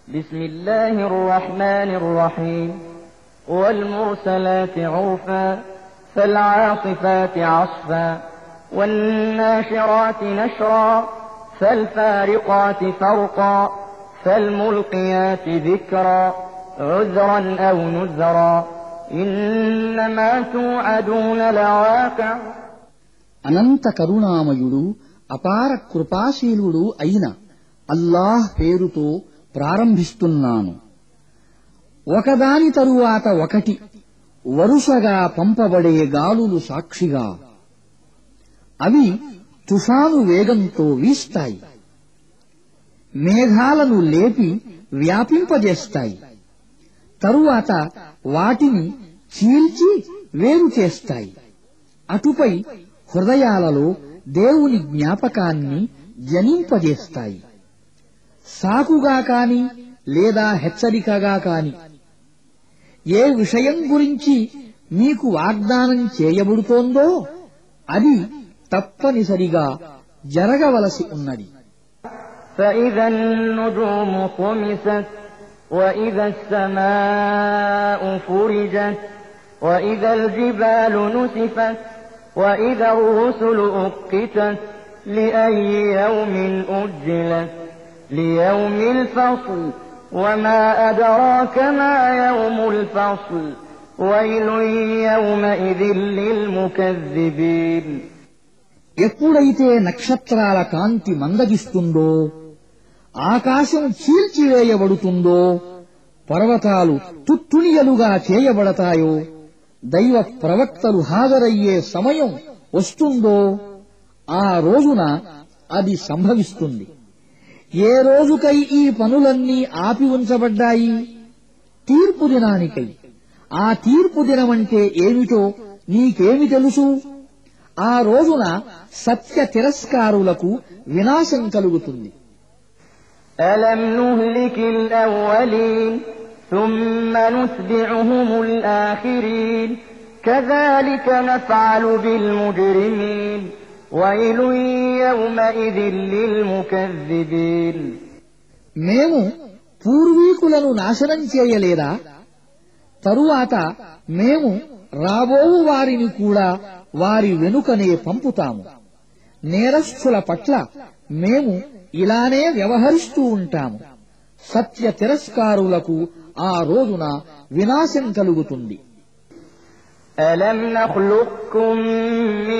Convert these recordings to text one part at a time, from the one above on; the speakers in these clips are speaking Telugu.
بسم الله الرحمن الرحيم والمرسلات عرفا فالعاصفات عصفا والناشرات نشرا فالفارقات فرقا فالملقيات ذكرا عذرا أو نذرا إنما توعدون لواقع. అనంత కరుణామయుడు అపార కృపాశీలుడు అయిన అల్లాహ్ పేరుతో ప్రారంభిస్తున్నాను. ఒకదాని తరువాత ఒకటి వరుసగా పంపబడే గాలులు సాక్షిగా అవి తుఫాను వేగంతో వీస్తాయి. మేఘాలను లేపి వ్యాపింపజేస్తాయి. తరువాత వాటిని చీల్చి వేరు చేస్తాయి. అటుపై హృదయాలలో దేవుని జ్ఞాపకాన్ని జనింపజేస్తాయి. సాకుగా కాని లేదా హెచ్చరికగా కాని ఏ విషయం గురించి మీకు వాగ్దానం చేయబడుతోందో అది తప్పనిసరిగా జరగవలసి ఉన్నది. فإذا النجوم طمست وإذا السماء فرجت وإذا الجبال نسفت وإذا الرسل أقتت لأي يوم أجلت ليوم الفصل وما أدراك ما يوم الفصل ويل يومئذ للمكذبين. ఎప్పుడైతే నక్షత్రాల కాంతి మందగిస్తుందో, ఆకాశం చీల్చివేయబడుతుందో, పర్వతాలు తుత్తునియలుగా చేయబడతాయో, దైవ ప్రవక్తలు హాజరయ్యే సమయం వస్తుందో ఆ రోజున అది సంభవిస్తుంది. ఏ రోజుకై ఈ పనులన్నీ ఆపి ఉంచబడ్డాయి? తీర్పు దినానికై. ఆ తీర్పు దినమంటే ఏమిటో నీకేమి తెలుసు? ఆ రోజున సత్య తిరస్కారులకు వినాశం కలుగుతుంది. ألم نهلك الأولين ثم نتبعهم الآخرين كذلك نفعل بالمجرمين ويل يومئذ للمكذبين. మేము పూర్వీకులను నాశనం చేయలేదా? తరువాత మేము రాబోవు వారిని కూడా వారి వెనుకనే పంపుతాము. నేరస్థుల పట్ల మేము ఇలానే వ్యవహరిస్తూ ఉంటాము. సత్య తిరస్కారులకు ఆ రోజున వినాశం కలుగుతుంది. ألم نخلقكم من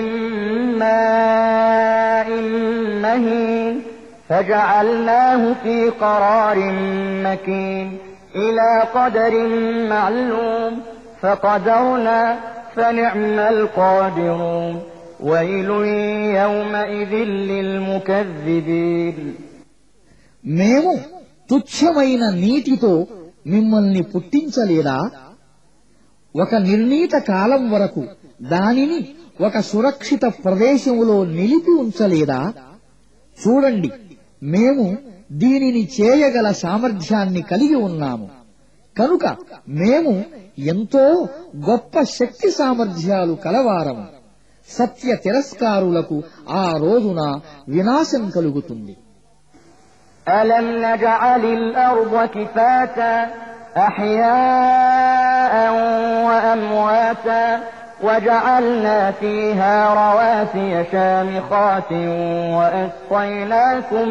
ماء مهين فجعلناه في قرار مكين إلى قدر معلوم فقدرنا فنعم القادرون ويل يومئذ للمكذبين. మేము తుచ్చమైన నీటితో మిమ్మల్ని పుట్టించలేదా? ఒక నిర్ణీత కాలం వరకు దానిని ఒక సురక్షిత ప్రదేశంలో నిలిపి ఉంచలేదా? చూడండి, మేము దీనిని చేయగల సామర్థ్యాన్ని కలిగి ఉన్నాము. కనుక మేము ఎంతో గొప్ప శక్తి సామర్థ్యాలు కలవారము. సత్య తిరస్కారులకు ఆ రోజున వినాశం కలుగుతుంది. ألم نجعل الأرض كفاتا أحياء وأمواتا وجعلنا فيها رواسي شامخات وأسقيناكم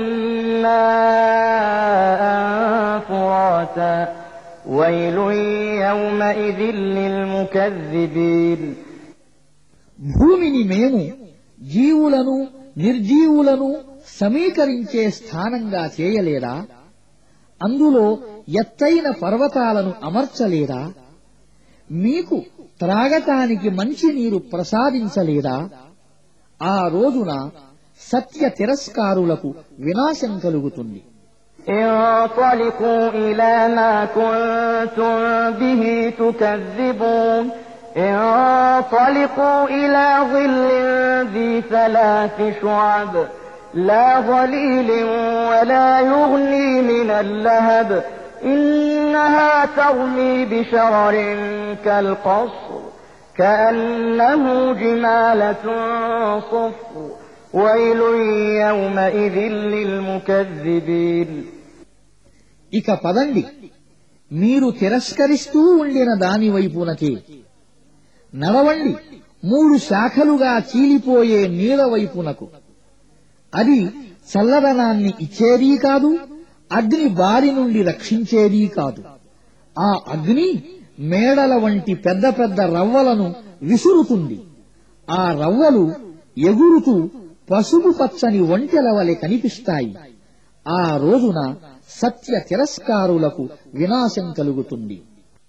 ماء فراتا ويل يومئذ للمكذبين. భూమిని మేము జీవులను నిర్జీవులను సమీకరించే స్థానంగా చేయలేదా? అందులో ఎత్తైన పర్వతాలను అమర్చలేదా? మీకు త్రాగటానికి మంచినీరు ప్రసాదించలేదా? ఆ రోజున సత్య తిరస్కారులకు వినాశం కలుగుతుంది. انطلقوا إلى ما كنتم به تكذبون انطلقوا إلى ظل ذي 3 شعب لا ظليل ولا يغني من اللهب إنها ترمي بشرر كالقصر كأنه جمالة صفر ويل يومئذ للمكذبين. ఇక పదండి, మీరు తిరస్కరిస్తూ ఉండిన దాని వైపునకే. నడవండి 3 శాఖలుగా చీలిపోయే నీడ వైపునకు. అది చల్లదనాన్ని ఇచ్చేదీ కాదు, అగ్ని బారి నుండి రక్షించేదీ కాదు. ఆ అగ్ని మేడల వంటి పెద్ద పెద్ద రవ్వలను విసురుతుంది. ఆ రవ్వలు ఎగురుతూ పసుపు పచ్చని ఒంటెల వలె కనిపిస్తాయి. ఆ రోజున సత్య తిరస్కారులకు వినాశం కలుగుతుంది.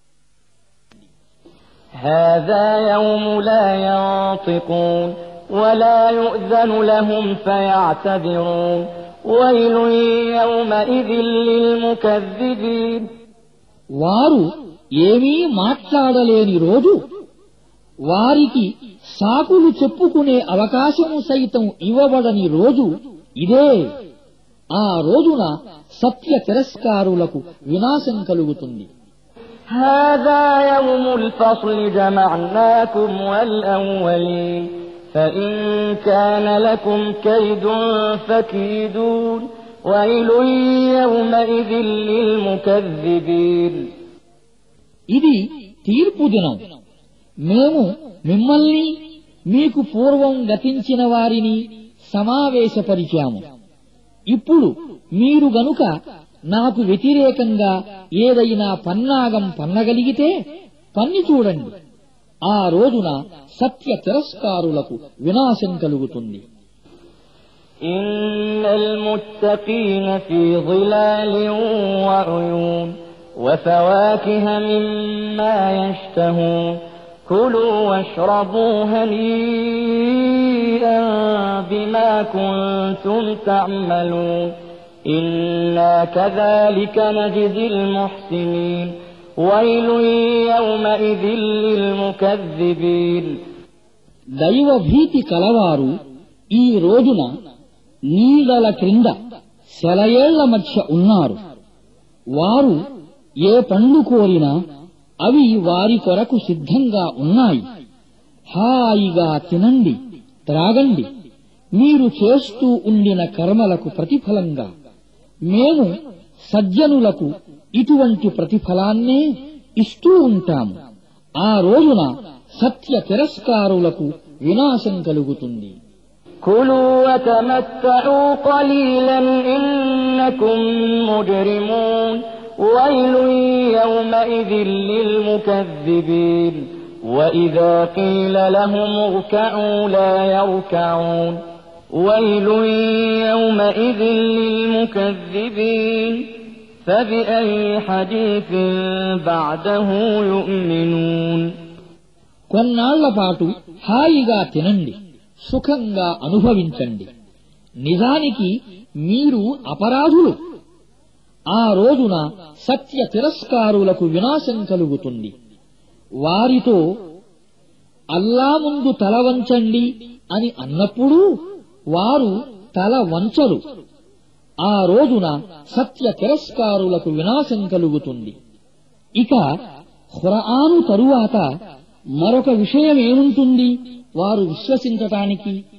هذا يوم لا ينطقون ولا يؤذن لهم فيعتذرون ويل يومئذ للمكذبين. వారు ఏమీ మాట్లాడలేని రోజు, వారికి సాకులు చెప్పుకునే అవకాశము సైతం ఇవ్వబడని రోజు ఇదే. ఆ రోజున సత్య తిరస్కారులకు వినాశం కలుగుతుంది. هذا يوم الفصل جمعناكم والأولين فإن كان لكم كيد فكيدون ويل يومئذ للمكذبين. ఇది తీర్పు దినం. మేము మిమ్మల్ని, మీకు పూర్వం గతించిన వారిని సమావేశపరిచాము. ఇప్పుడు మీరు గనుక నాకు వ్యతిరేకంగా ఏదైనా పన్నాగం పన్నగలిగితే పన్ని చూడండి. ఆ రోజున సత్య తిరస్కారులకు వినాశం కలుగుతుంది. ఇన్నల్ ముత్తఖీన ఫీ ظిలాలిన్ వఉయూన్ వఫవాకిహ మిమ్మా యష్తహూన్ కులూ వష్రబూ హనీఅన్ బిమా కుంతుం తఅమలూన్ إنا كذلك نجزي المحسنين ويل يومئذ للمكذبين. దైవ భీతి కలవారు ఈ రోజున నీడల క్రింద సెలయేళ్ల మధ్య ఉన్నారు. వారు ఏ పండు కోరినా అవి వారి కొరకు సిద్ధంగా ఉన్నాయి. హాయిగా తినండి, త్రాగండి, మీరు చేస్తూ ఉండిన కర్మలకు ప్రతిఫలంగా. మేము సజ్జనులకు ఇటువంటి ప్రతిఫలాన్నే ఇస్తూ ఉంటాము. ఆ రోజున సత్య తిరస్కారులకు వినాశం కలుగుతుంది. కులూ వతమత్తఊ ఖలీలన్ ఇన్నకుం ముజ్రిమూన్ వైలున్ యౌమఇదిన్ లిల్ముకజ్జిబీన్ వఇదా ఖీల లహుం ఇర్కఊ లా యర్కఊన్ ويل يومئذ للمكذبين فبأي حديث بعده يؤمنون. కొన్నాళ్ల పాటు హాయిగా తినండి, సుఖంగా అనుభవించండి. నిజానికి మీరు అపరాధులు. ఆ రోజున సత్య తిరస్కారులకు వినాశం కలుగుతుంది. వారితో అల్లా ముందు తల వంచండి అని అన్నప్పుడు వారు తల వంచరు. ఆ రోజున సత్య తిరస్కారులకు వినాశం కలుగుతుంది. ఇక ఖురాను తరువాత మరొక విషయమేముంటుంది వారు విశ్వసించటానికి?